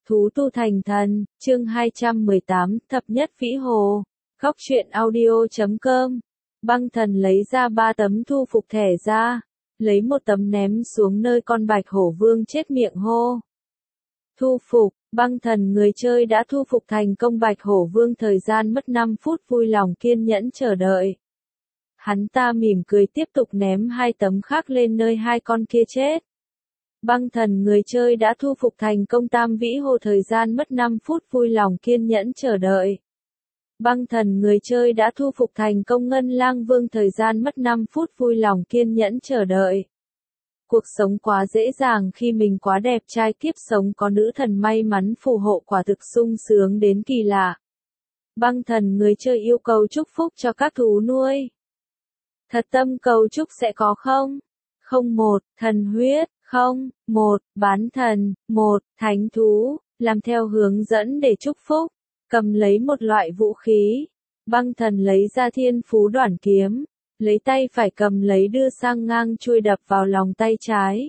Thú tu thành thần, chương 218, thập nhất vĩ hồ. Góc truyện audio.com. Băng thần lấy ra 3 tấm thu phục thẻ ra, lấy một tấm ném xuống nơi con bạch hổ vương chết miệng hô. Thu phục, băng thần người chơi đã thu phục thành công bạch hổ vương, thời gian mất 5 phút, vui lòng kiên nhẫn chờ đợi. Hắn ta mỉm cười tiếp tục ném 2 tấm khác lên nơi 2 con kia chết. Băng thần người chơi đã thu phục thành công tam vĩ hồ, thời gian mất 5 phút, vui lòng kiên nhẫn chờ đợi. Băng thần người chơi đã thu phục thành công ngân lang vương, thời gian mất 5 phút, vui lòng kiên nhẫn chờ đợi. Cuộc sống quá dễ dàng khi mình quá đẹp trai, kiếp sống có nữ thần may mắn phù hộ quả thực sung sướng đến kỳ lạ. Băng thần người chơi yêu cầu chúc phúc cho các thú nuôi. Thật tâm cầu chúc sẽ có không? 01, thần huyết, 01, bán thần, 1, thánh thú, làm theo hướng dẫn để chúc phúc. Cầm lấy một loại vũ khí. Băng thần lấy ra thiên phú đoản kiếm, lấy tay phải cầm lấy đưa sang ngang chuôi đập vào lòng tay trái.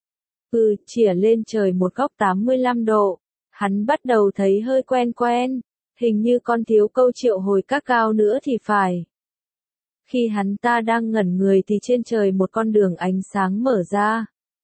Chĩa lên trời một góc 85 độ. Hắn bắt đầu thấy hơi quen quen, hình như con thiếu câu triệu hồi các cao nữa thì phải. Khi hắn ta đang ngẩn người thì trên trời một con đường ánh sáng mở ra.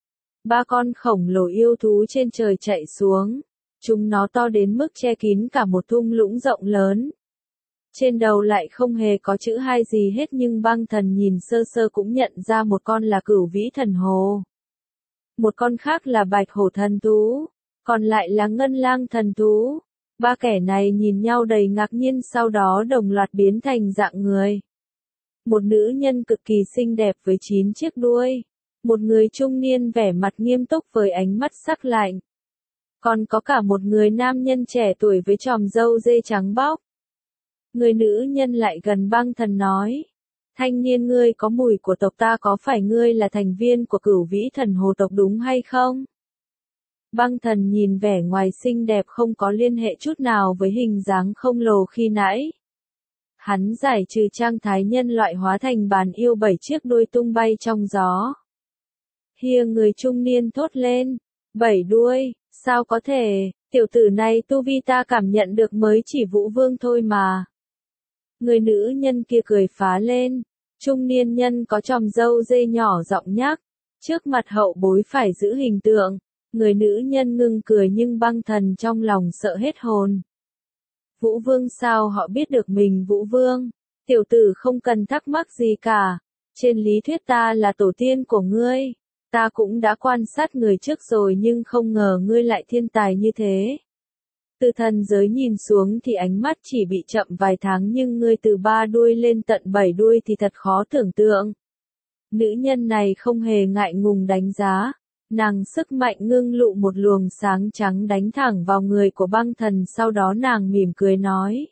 3 con khổng lồ yêu thú trên trời chạy xuống. Chúng nó to đến mức che kín cả một thung lũng rộng lớn. Trên đầu lại không hề có chữ hai gì hết, nhưng băng thần nhìn sơ sơ cũng nhận ra một con là cửu vĩ thần hồ. Một con khác là bạch hổ thần thú, còn lại là ngân lang thần thú. 3 kẻ này nhìn nhau đầy ngạc nhiên, sau đó đồng loạt biến thành dạng người. Một nữ nhân cực kỳ xinh đẹp với 9 chiếc đuôi. Một người trung niên vẻ mặt nghiêm túc với ánh mắt sắc lạnh. Còn có cả một người nam nhân trẻ tuổi với chòm râu dê trắng bóc. Người nữ nhân lại gần băng thần nói. Thanh niên, ngươi có mùi của tộc ta, có phải ngươi là thành viên của cửu vĩ thần hồ tộc đúng hay không? Băng thần nhìn vẻ ngoài xinh đẹp không có liên hệ chút nào với hình dáng khổng lồ khi nãy. Hắn giải trừ trạng thái nhân loại hóa thành bàn yêu, 7 chiếc đuôi tung bay trong gió. Người trung niên thốt lên. 7 đuôi, sao có thể, tiểu tử này tu vi ta cảm nhận được mới chỉ vũ vương thôi mà. Người nữ nhân kia cười phá lên. Trung niên nhân có chòm râu dê nhỏ giọng nhắc. Trước mặt hậu bối phải giữ hình tượng. Người nữ nhân ngưng cười nhưng băng thần trong lòng sợ hết hồn. Vũ vương sao họ biết được mình vũ vương? Tiểu tử không cần thắc mắc gì cả. Trên lý thuyết ta là tổ tiên của ngươi. Ta cũng đã quan sát người trước rồi nhưng không ngờ ngươi lại thiên tài như thế. Từ thần giới nhìn xuống thì ánh mắt chỉ bị chậm vài tháng, nhưng ngươi từ 3 đuôi lên tận 7 đuôi thì thật khó tưởng tượng. Nữ nhân này không hề ngại ngùng đánh giá. Nàng sức mạnh ngưng lụ một luồng sáng trắng đánh thẳng vào người của băng thần, sau đó nàng mỉm cười nói.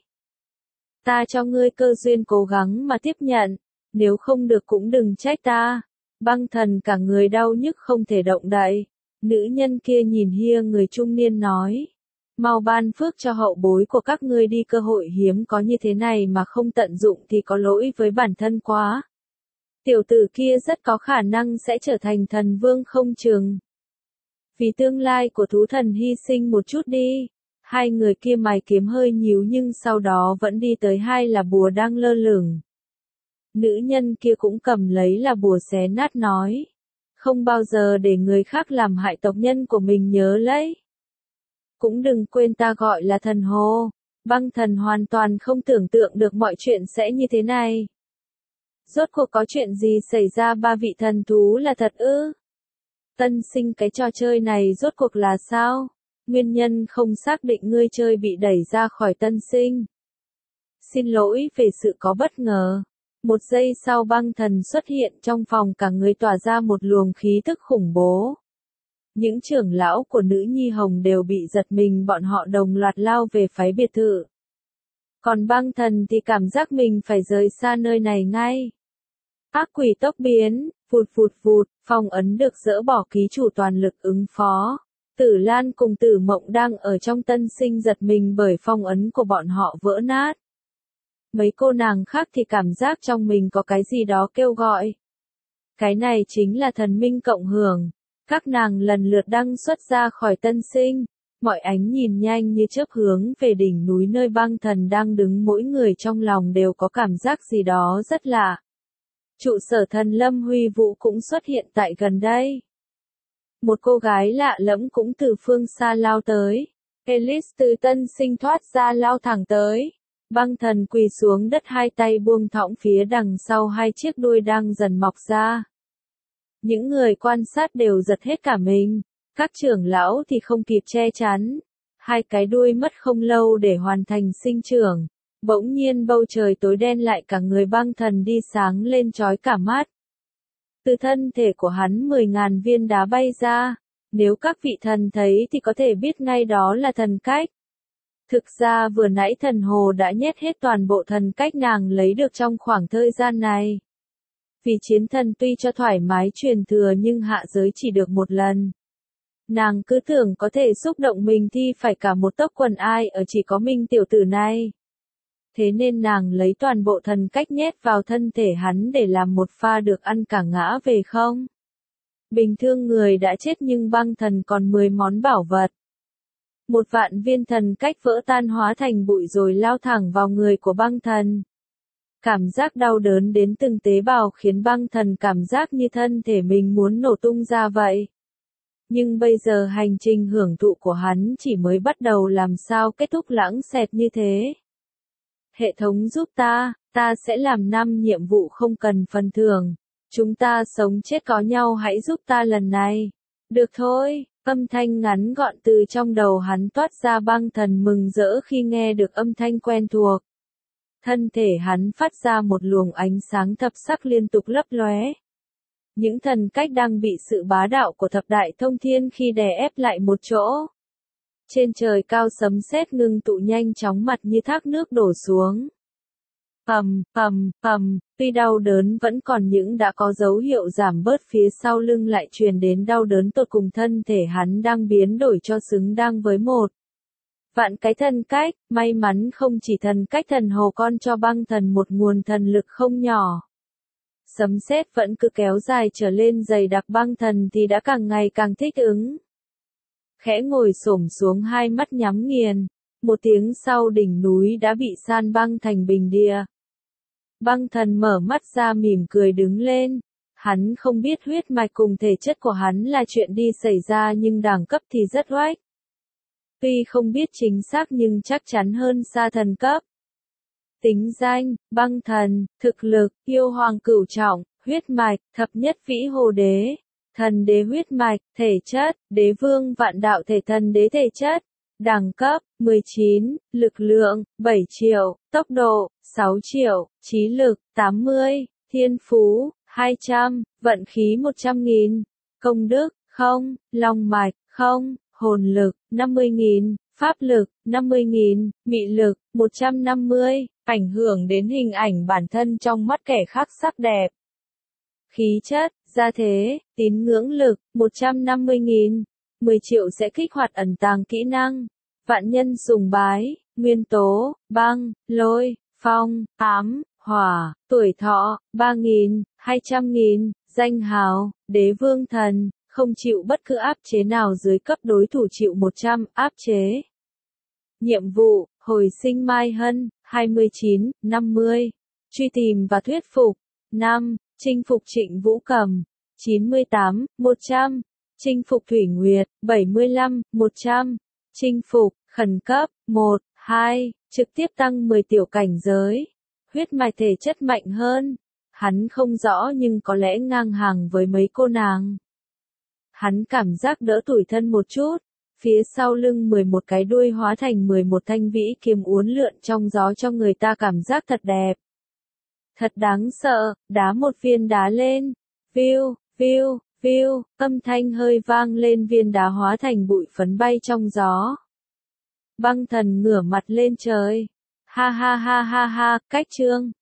Ta cho ngươi cơ duyên, cố gắng mà tiếp nhận. Nếu không được cũng đừng trách ta. Băng thần cả người đau nhức không thể động đậy. Nữ nhân kia nhìn người trung niên nói. Mau ban phước cho hậu bối của các ngươi đi, cơ hội hiếm có như thế này mà không tận dụng thì có lỗi với bản thân quá. Tiểu tử kia rất có khả năng sẽ trở thành thần vương không chừng. Vì tương lai của thú thần hy sinh một chút đi. 2 người kia mày kiếm hơi nhíu nhưng sau đó vẫn đi tới 2 là bùa đang lơ lửng. Nữ nhân kia cũng cầm lấy là bùa xé nát nói. Không bao giờ để người khác làm hại tộc nhân của mình, nhớ lấy. Cũng đừng quên ta gọi là thần hồ. Băng thần hoàn toàn không tưởng tượng được mọi chuyện sẽ như thế này. Rốt cuộc có chuyện gì xảy ra? 3 vị thần thú là thật ư? Tân sinh, cái trò chơi này rốt cuộc là sao? Nguyên nhân không xác định, ngươi chơi bị đẩy ra khỏi tân sinh. Xin lỗi về sự có bất ngờ. 1 giây sau băng thần xuất hiện trong phòng, cả người tỏa ra một luồng khí tức khủng bố. Những trưởng lão của nữ nhi hồng đều bị giật mình, bọn họ đồng loạt lao về phái biệt thự. Còn băng thần thì cảm giác mình phải rời xa nơi này ngay. Ác quỷ tốc biến, vụt vụt vụt, phong ấn được dỡ bỏ, ký chủ toàn lực ứng phó. Tử Lan cùng Tử Mộng đang ở trong tân sinh giật mình bởi phong ấn của bọn họ vỡ nát. Mấy cô nàng khác thì cảm giác trong mình có cái gì đó kêu gọi. Cái này chính là thần minh cộng hưởng. Các nàng lần lượt đăng xuất ra khỏi tân sinh. Mọi ánh nhìn nhanh như chớp hướng về đỉnh núi nơi băng thần đang đứng, mỗi người trong lòng đều có cảm giác gì đó rất lạ. Trụ sở thần Lâm Huy Vũ cũng xuất hiện tại gần đây. Một cô gái lạ lẫm cũng từ phương xa lao tới. Alice từ tân sinh thoát ra lao thẳng tới. Băng thần quỳ xuống đất, hai tay buông thõng phía đằng sau hai chiếc đuôi đang dần mọc ra. Những người quan sát đều giật hết cả mình. Các trưởng lão thì không kịp che chắn. Hai cái đuôi mất không lâu để hoàn thành sinh trưởng. Bỗng nhiên bầu trời tối đen lại, cả người băng thần đi sáng lên chói cả mắt. Từ thân thể của hắn 10.000 viên đá bay ra. Nếu các vị thần thấy thì có thể biết ngay đó là thần cách. Thực ra vừa nãy thần hồ đã nhét hết toàn bộ thần cách nàng lấy được trong khoảng thời gian này. Vì chiến thần tuy cho thoải mái truyền thừa nhưng hạ giới chỉ được một lần. Nàng cứ tưởng có thể xúc động mình thì phải cả một tốc quần ai ở chỉ có mình tiểu tử này. Thế nên nàng lấy toàn bộ thần cách nhét vào thân thể hắn để làm một pha được ăn cả ngã về không. Bình thường người đã chết nhưng băng thần còn 10 món bảo vật. 1.000.000 viên thần cách vỡ tan hóa thành bụi rồi lao thẳng vào người của băng thần. Cảm giác đau đớn đến từng tế bào khiến băng thần cảm giác như thân thể mình muốn nổ tung ra vậy. Nhưng bây giờ hành trình hưởng thụ của hắn chỉ mới bắt đầu, làm sao kết thúc lãng xẹt như thế. Hệ thống giúp ta sẽ làm 5 nhiệm vụ không cần phần thưởng. Chúng ta sống chết có nhau, hãy giúp ta lần này. Được thôi, âm thanh ngắn gọn từ trong đầu hắn toát ra. Băng thần mừng rỡ khi nghe được âm thanh quen thuộc. Thân thể hắn phát ra một luồng ánh sáng thập sắc liên tục lấp lóe. Những thần cách đang bị sự bá đạo của thập đại thông thiên khi đè ép lại một chỗ. Trên trời cao sấm sét ngưng tụ nhanh chóng, mặt như thác nước đổ xuống. Tuy đau đớn vẫn còn nhưng đã có dấu hiệu giảm bớt, phía sau lưng lại truyền đến đau đớn tột cùng. Thân thể hắn đang biến đổi cho xứng đáng với 1.000.000 cái thần cách. May mắn không chỉ thần cách thần hồ còn cho băng thần một nguồn thần lực không nhỏ. Sấm sét vẫn cứ kéo dài trở lên dày đặc, băng thần thì đã càng ngày càng thích ứng. Khẽ ngồi xổm xuống, hai mắt nhắm nghiền. Một tiếng sau, đỉnh núi đã bị san băng thành bình địa. Băng thần mở mắt ra mỉm cười đứng lên. Hắn không biết huyết mạch cùng thể chất của hắn là chuyện đi xảy ra nhưng đẳng cấp thì rất oách. Tuy không biết chính xác nhưng chắc chắn hơn xa thần cấp. Tính danh, băng thần, thực lực, yêu hoàng cửu trọng, huyết mạch, thập nhất vĩ hồ đế, thần đế huyết mạch, thể chất, đế vương vạn đạo thể, thần đế thể chất, đẳng cấp, 19, lực lượng, 7 triệu, tốc độ, 6 triệu, trí lực, 80, thiên phú, 200, vận khí 100.000, công đức, không, long mạch, không, hồn lực, 50.000, pháp lực, 50.000, mị lực, 150, ảnh hưởng đến hình ảnh bản thân trong mắt kẻ khác sắc đẹp. Khí chất, gia thế, tín ngưỡng lực, 150.000, 10 triệu sẽ kích hoạt ẩn tàng kỹ năng. Vạn nhân sùng bái, nguyên tố, băng, lôi, phong, ám, hỏa, tuổi thọ, 3.000, 200.000, danh hào, đế vương thần, không chịu bất cứ áp chế nào dưới cấp, đối thủ chịu 100 áp chế. Nhiệm vụ, hồi sinh Mai Hân, 29, 50. Truy tìm và thuyết phục. 5. Chinh phục Trịnh Vũ Cầm. 98, 100. Chinh phục Thủy Nguyệt. 75, 100. Chinh phục, khẩn cấp, 1, 2. Trực tiếp tăng 10 tiểu cảnh giới. Huyết mạch thể chất mạnh hơn. Hắn không rõ nhưng có lẽ ngang hàng với mấy cô nàng. Hắn cảm giác đỡ tủi thân một chút. Phía sau lưng 11 cái đuôi hóa thành 11 thanh vĩ kiếm uốn lượn trong gió cho người ta cảm giác thật đẹp. Thật đáng sợ, đá một viên đá lên. Viu, viu, viu, âm thanh hơi vang lên, viên đá hóa thành bụi phấn bay trong gió. Băng thần ngửa mặt lên trời. Ha ha ha ha ha, cách chương.